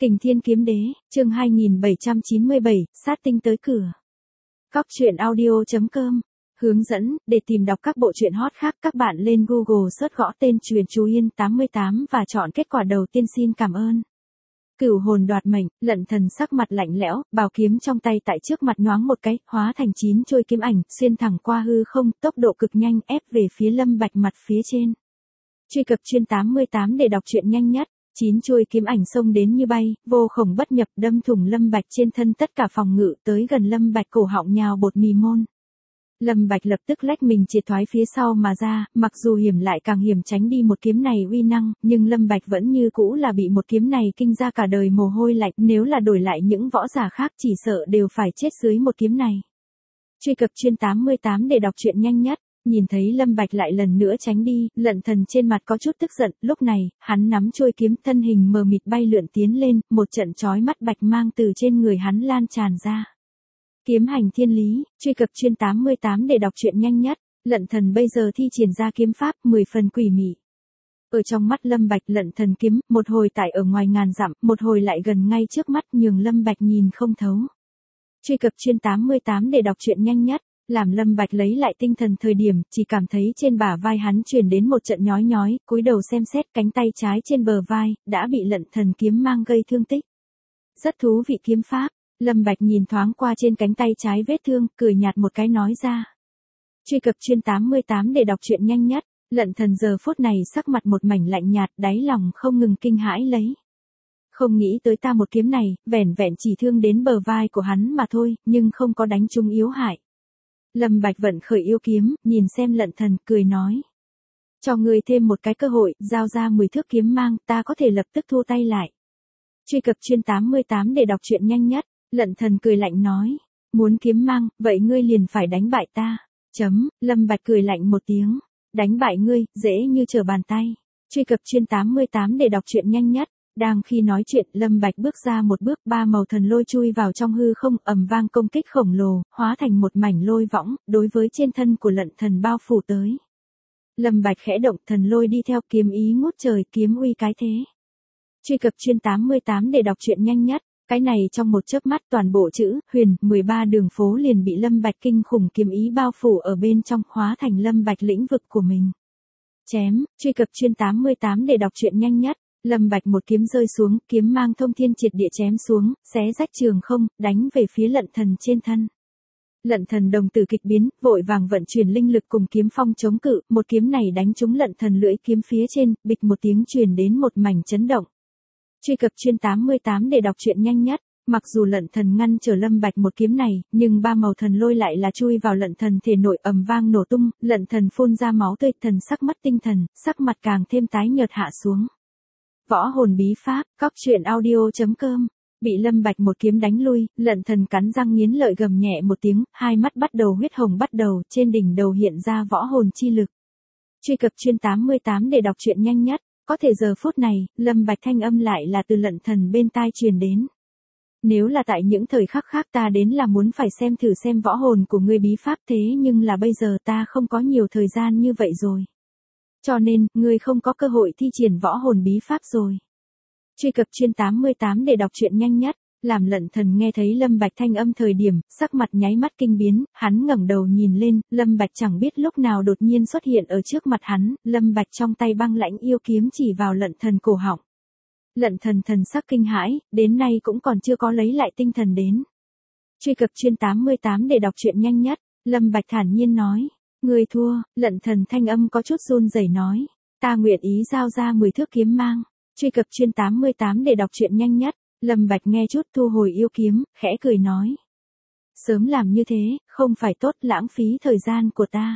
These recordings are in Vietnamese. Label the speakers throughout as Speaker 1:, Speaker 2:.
Speaker 1: Kình Thiên Kiếm Đế, chương 2797, sát tinh tới cửa. Cóc truyện audio.com. Hướng dẫn, để tìm đọc các bộ truyện hot khác các bạn lên Google search gõ tên Truyện Chú Yên 88 và chọn kết quả đầu tiên xin cảm ơn. Cửu hồn đoạt mệnh, Lận Thần sắc mặt lạnh lẽo, bảo kiếm trong tay tại trước mặt nhoáng một cái, hóa thành 9 chuôi kiếm ảnh, xuyên thẳng qua hư không, tốc độ cực nhanh ép về phía Lâm Bạch mặt phía trên. Truy cập chuyên 88 để đọc truyện nhanh nhất. 9 chuôi kiếm ảnh xông đến như bay, vô khổng bất nhập đâm thủng Lâm Bạch trên thân tất cả phòng ngự tới gần Lâm Bạch cổ họng nhào bột mì môn. Lâm Bạch lập tức lách mình triệt thoái phía sau mà ra, mặc dù hiểm lại càng hiểm tránh đi một kiếm này uy năng, nhưng Lâm Bạch vẫn như cũ là bị một kiếm này kinh ra cả đời mồ hôi lạnh, nếu là đổi lại những võ giả khác chỉ sợ đều phải chết dưới một kiếm này. Truy cập chuyên 88 để đọc truyện nhanh nhất. Nhìn thấy Lâm Bạch lại lần nữa tránh đi, Lận Thần trên mặt có chút tức giận, lúc này, hắn nắm chuôi kiếm thân hình mờ mịt bay lượn tiến lên, một trận chói mắt bạch mang từ trên người hắn lan tràn ra. Kiếm hành thiên lý, truy cập chuyên 88 để đọc truyện nhanh nhất, Lận Thần bây giờ thi triển ra kiếm pháp 10 phần quỷ mị. Ở trong mắt Lâm Bạch Lận Thần kiếm, một hồi tại ở ngoài ngàn dặm, một hồi lại gần ngay trước mắt nhường Lâm Bạch nhìn không thấu. Truy cập chuyên 88 để đọc truyện nhanh nhất. Làm Lâm Bạch lấy lại tinh thần thời điểm, chỉ cảm thấy trên bả vai hắn truyền đến một trận nhói nhói, cúi đầu xem xét cánh tay trái trên bờ vai, đã bị Lận Thần kiếm mang gây thương tích. Rất thú vị kiếm pháp, Lâm Bạch nhìn thoáng qua trên cánh tay trái vết thương, cười nhạt một cái nói ra. Truy cập chuyên 88 để đọc truyện nhanh nhất, Lận Thần giờ phút này sắc mặt một mảnh lạnh nhạt, đáy lòng không ngừng kinh hãi lấy. Không nghĩ tới ta một kiếm này, vẻn vẹn chỉ thương đến bờ vai của hắn mà thôi, nhưng không có đánh trúng yếu hại. Lâm Bạch vận khởi yêu kiếm, nhìn xem Lận Thần, cười nói. Cho ngươi thêm một cái cơ hội, giao ra 10 thước kiếm mang, ta có thể lập tức thu tay lại. Truy cập chuyên 88 để đọc truyện nhanh nhất, Lận Thần cười lạnh nói. Muốn kiếm mang, vậy ngươi liền phải đánh bại ta. Lâm Bạch cười lạnh một tiếng. Đánh bại ngươi, dễ như trở bàn tay. Truy cập chuyên 88 để đọc truyện nhanh nhất. Đang khi nói chuyện, Lâm Bạch bước ra một bước, ba màu thần lôi chui vào trong hư không, ầm vang công kích khổng lồ, hóa thành một mảnh lôi võng, đối với trên thân của Lận Thần bao phủ tới. Lâm Bạch khẽ động, thần lôi đi theo, kiếm ý ngút trời, kiếm uy cái thế. Truy cập chuyên 88 để đọc truyện nhanh nhất, cái này trong một chớp mắt toàn bộ chữ huyền 13 đường phố liền bị Lâm Bạch kinh khủng kiếm ý bao phủ ở bên trong, hóa thành Lâm Bạch lĩnh vực của mình. Chém, truy cập chuyên 88 để đọc truyện nhanh nhất. Lâm Bạch một kiếm rơi xuống, kiếm mang thông thiên triệt địa chém xuống, xé rách trường không, đánh về phía Lận Thần trên thân. Lận Thần đồng tử kịch biến, vội vàng vận chuyển linh lực cùng kiếm phong chống cự, một kiếm này đánh trúng Lận Thần lưỡi kiếm phía trên, bịch một tiếng truyền đến một mảnh chấn động. Truy cập chuyên 88 để đọc truyện nhanh nhất. Mặc dù Lận Thần ngăn trở Lâm Bạch một kiếm này, nhưng ba màu thần lôi lại là chui vào Lận Thần thể nội ầm vang nổ tung, Lận Thần phun ra máu tươi, thần sắc mất tinh thần, sắc mặt càng thêm tái nhợt hạ xuống. Võ hồn bí pháp, cóc truyện audio.com. Bị Lâm Bạch một kiếm đánh lui, Lận Thần cắn răng nghiến lợi gầm nhẹ một tiếng, hai mắt bắt đầu huyết hồng bắt đầu, trên đỉnh đầu hiện ra võ hồn chi lực. Truy cập chuyên 88 để đọc truyện nhanh nhất, có thể giờ phút này, Lâm Bạch thanh âm lại là từ Lận Thần bên tai truyền đến. Nếu là tại những thời khắc khác ta đến là muốn phải xem thử xem võ hồn của ngươi bí pháp, thế nhưng là bây giờ ta không có nhiều thời gian như vậy rồi. Cho nên, ngươi không có cơ hội thi triển võ hồn bí pháp rồi. Truy cập chuyên 88 để đọc truyện nhanh nhất, làm Lận Thần nghe thấy Lâm Bạch thanh âm thời điểm, sắc mặt nháy mắt kinh biến, hắn ngẩng đầu nhìn lên, Lâm Bạch chẳng biết lúc nào đột nhiên xuất hiện ở trước mặt hắn, Lâm Bạch trong tay băng lãnh yêu kiếm chỉ vào Lận Thần cổ họng. Lận Thần thần sắc kinh hãi, đến nay cũng còn chưa có lấy lại tinh thần đến. Truy cập chuyên 88 để đọc truyện nhanh nhất, Lâm Bạch thản nhiên nói. Ngươi thua, Lận Thần thanh âm có chút run rẩy nói. Ta nguyện ý giao ra 10 thước kiếm mang. Truy cập chuyên 88 để đọc truyện nhanh nhất. Lâm Bạch nghe chút thu hồi yêu kiếm, khẽ cười nói. Sớm làm như thế, không phải tốt, lãng phí thời gian của ta.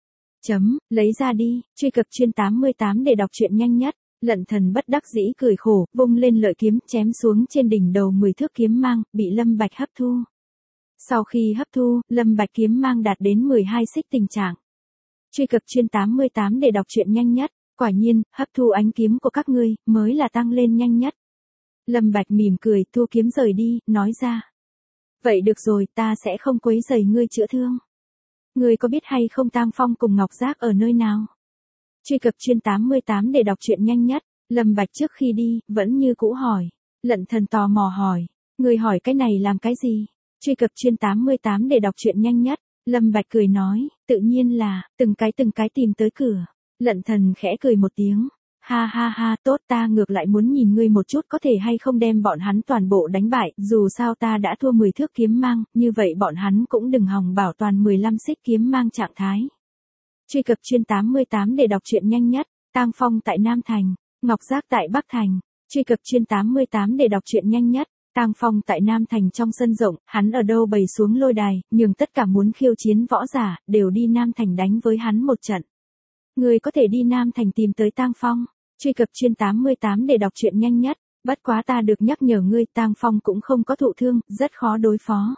Speaker 1: Lấy ra đi, truy cập chuyên 88 để đọc truyện nhanh nhất. Lận Thần bất đắc dĩ cười khổ, vung lên lợi kiếm chém xuống trên đỉnh đầu 10 thước kiếm mang, bị Lâm Bạch hấp thu. Sau khi hấp thu, Lâm Bạch kiếm mang đạt đến 12 xích tình trạng. Truy cập chuyên 88 để đọc truyện nhanh nhất, quả nhiên, hấp thu ánh kiếm của các ngươi, mới là tăng lên nhanh nhất. Lâm Bạch mỉm cười, thu kiếm rời đi, nói ra. Vậy được rồi, ta sẽ không quấy rầy ngươi chữa thương. Ngươi có biết hay không Tam Phong cùng Ngọc Giác ở nơi nào? Truy cập chuyên 88 để đọc truyện nhanh nhất, Lâm Bạch trước khi đi, vẫn như cũ hỏi. Lận Thần tò mò hỏi, người hỏi cái này làm cái gì? Truy cập chuyên 88 để đọc truyện nhanh nhất. Lâm Bạch cười nói, tự nhiên là, từng cái tìm tới cửa. Lận Thần khẽ cười một tiếng. Ha ha ha, tốt, ta ngược lại muốn nhìn ngươi một chút có thể hay không đem bọn hắn toàn bộ đánh bại, dù sao ta đã thua 10 thước kiếm mang, như vậy bọn hắn cũng đừng hòng bảo toàn 15 xích kiếm mang trạng thái. Truy cập chuyên 88 để đọc truyện nhanh nhất. Tang Phong tại Nam Thành, Ngọc Giác tại Bắc Thành. Truy cập chuyên 88 để đọc truyện nhanh nhất. Tang Phong tại Nam Thành trong sân rộng, hắn ở đâu bày xuống lôi đài, nhường tất cả muốn khiêu chiến võ giả, đều đi Nam Thành đánh với hắn một trận. Người có thể đi Nam Thành tìm tới Tang Phong. Truy cập chuyên 88 để đọc truyện nhanh nhất. Bất quá ta được nhắc nhở ngươi, Tang Phong cũng không có thụ thương, rất khó đối phó.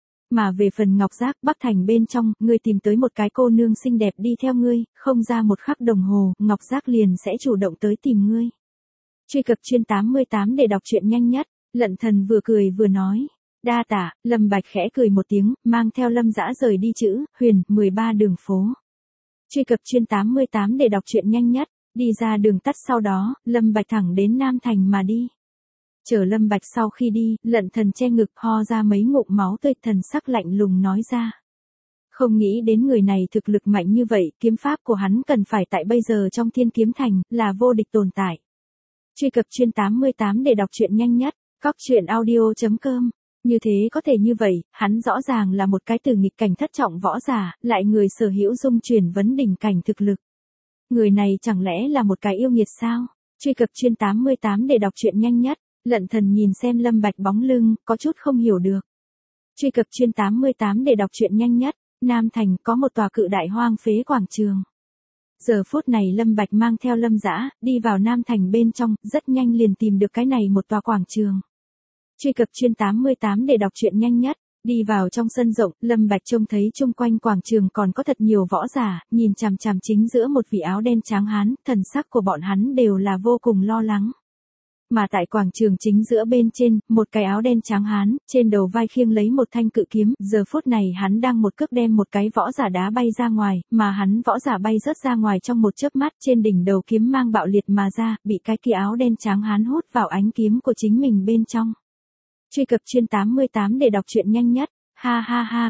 Speaker 1: Mà về phần Ngọc Giác, Bắc Thành bên trong, ngươi tìm tới một cái cô nương xinh đẹp đi theo ngươi, không ra một khắc đồng hồ, Ngọc Giác liền sẽ chủ động tới tìm ngươi. Truy cập chuyên 88 để đọc truyện nhanh nhất. Lận Thần vừa cười vừa nói. Đa tạ. Lâm Bạch khẽ cười một tiếng, mang theo Lâm Dã rời đi chữ, huyền, 13 đường phố. Truy cập chuyên 88 để đọc truyện nhanh nhất. Đi ra đường tắt sau đó, Lâm Bạch thẳng đến Nam Thành mà đi. Chờ Lâm Bạch sau khi đi, Lận Thần che ngực ho ra mấy ngụm máu tươi, thần sắc lạnh lùng nói ra. Không nghĩ đến người này thực lực mạnh như vậy, kiếm pháp của hắn cần phải tại bây giờ trong Thiên Kiếm Thành, là vô địch tồn tại. Truy cập chuyên 88 để đọc truyện nhanh nhất. Cóc truyện audio.com. Như thế có thể như vậy, hắn rõ ràng là một cái từ nghịch cảnh thất trọng võ giả, lại người sở hữu dung chuyển vấn đỉnh cảnh thực lực. Người này chẳng lẽ là một cái yêu nghiệt sao? Truy cập chuyên 88 để đọc truyện nhanh nhất. Lận Thần nhìn xem Lâm Bạch bóng lưng, có chút không hiểu được. Truy cập chuyên 88 để đọc truyện nhanh nhất. Nam Thành có một tòa cự đại hoang phế quảng trường. Giờ phút này Lâm Bạch mang theo Lâm Dã, đi vào Nam Thành bên trong, rất nhanh liền tìm được cái này một tòa quảng trường. Truy cập chuyên 88 để đọc truyện nhanh nhất. Đi vào trong sân rộng, Lâm Bạch trông thấy chung quanh quảng trường còn có thật nhiều võ giả, nhìn chằm chằm chính giữa một vị áo đen tráng hán, thần sắc của bọn hắn đều là vô cùng lo lắng. Mà tại quảng trường chính giữa bên trên, một cái áo đen tráng hán, trên đầu vai khiêng lấy một thanh cự kiếm, giờ phút này hắn đang một cước đem một cái võ giả đá bay ra ngoài, mà hắn võ giả bay rớt ra ngoài trong một chớp mắt, trên đỉnh đầu kiếm mang bạo liệt mà ra, bị cái kia áo đen tráng hán hút vào ánh kiếm của chính mình bên trong. Truy cập chuyên 88 để đọc truyện nhanh nhất. Ha ha ha,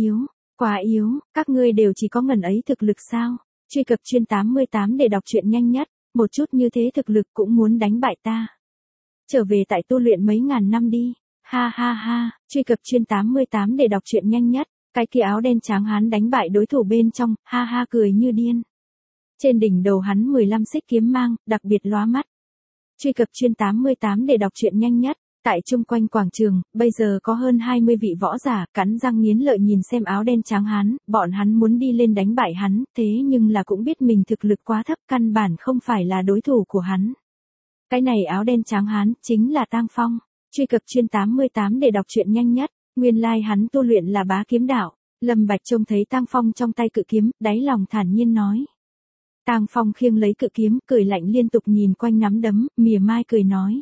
Speaker 1: quá yếu, các ngươi đều chỉ có ngần ấy thực lực sao? Truy cập chuyên 88 để đọc truyện nhanh nhất. Một chút như thế thực lực cũng muốn đánh bại ta. Trở về tại tu luyện mấy ngàn năm đi. Ha ha ha, truy cập chuyên 88 để đọc truyện nhanh nhất. Cái kia áo đen tráng hán đánh bại đối thủ bên trong, ha ha cười như điên. Trên đỉnh đầu hắn 15 xích kiếm mang, đặc biệt lóa mắt. Truy cập chuyên 88 để đọc truyện nhanh nhất. Tại chung quanh quảng trường, bây giờ có hơn 20 vị võ giả, cắn răng nghiến lợi nhìn xem áo đen tráng hán, bọn hắn muốn đi lên đánh bại hắn, thế nhưng là cũng biết mình thực lực quá thấp, căn bản không phải là đối thủ của hắn. Cái này áo đen tráng hán, chính là Tang Phong. Truy cập chuyên 88 để đọc truyện nhanh nhất. Nguyên lai hắn tu luyện là bá kiếm đạo. Lâm Bạch trông thấy Tang Phong trong tay cự kiếm, đáy lòng thản nhiên nói. Tang Phong khiêng lấy cự kiếm, cười lạnh liên tục nhìn quanh nắm đấm, mỉa mai cười nói.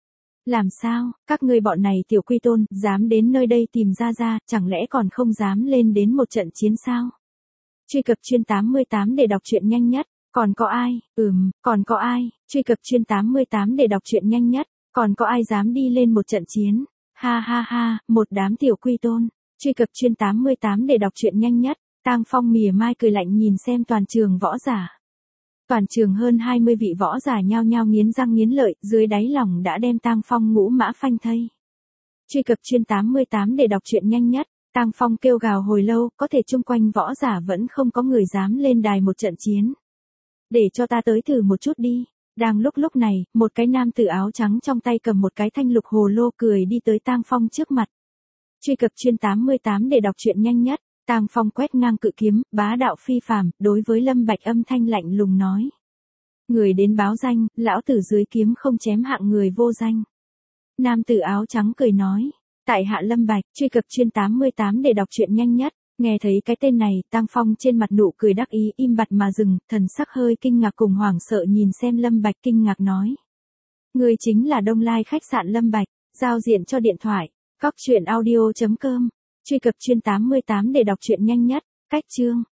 Speaker 1: Làm sao, các ngươi bọn này tiểu quy tôn, dám đến nơi đây tìm ra, chẳng lẽ còn không dám lên đến một trận chiến sao? Truy cập chuyên 88 để đọc truyện nhanh nhất. Còn có ai? Còn có ai? Truy cập chuyên 88 để đọc truyện nhanh nhất. Còn có ai dám đi lên một trận chiến? Ha ha ha, một đám tiểu quy tôn. Truy cập chuyên 88 để đọc truyện nhanh nhất. Tang Phong mỉa mai cười lạnh nhìn xem toàn trường võ giả. Toàn trường hơn 20 vị võ giả nhao nhao nghiến răng nghiến lợi, dưới đáy lòng đã đem Tang Phong ngũ mã phanh thây. Truy cập chuyên 88 để đọc truyện nhanh nhất. Tang Phong kêu gào hồi lâu, có thể chung quanh võ giả vẫn không có người dám lên đài một trận chiến. Để cho ta tới thử một chút đi. Đang lúc này, một cái nam tử áo trắng trong tay cầm một cái thanh lục hồ lô cười đi tới Tang Phong trước mặt. Truy cập chuyên 88 để đọc truyện nhanh nhất. Tang Phong quét ngang cự kiếm, bá đạo phi phàm, đối với Lâm Bạch âm thanh lạnh lùng nói. Người đến báo danh, lão tử dưới kiếm không chém hạng người vô danh. Nam tử áo trắng cười nói. Tại hạ Lâm Bạch, truy cập chuyên 88 để đọc truyện nhanh nhất. Nghe thấy cái tên này, Tang Phong trên mặt nụ cười đắc ý im bặt mà dừng, thần sắc hơi kinh ngạc cùng hoảng sợ nhìn xem Lâm Bạch kinh ngạc nói. Người chính là Đông Lai khách sạn Lâm Bạch, giao diện cho điện thoại, cóc truyện audio.com, truy cập chuyên 88 để đọc truyện nhanh nhất, cách chương.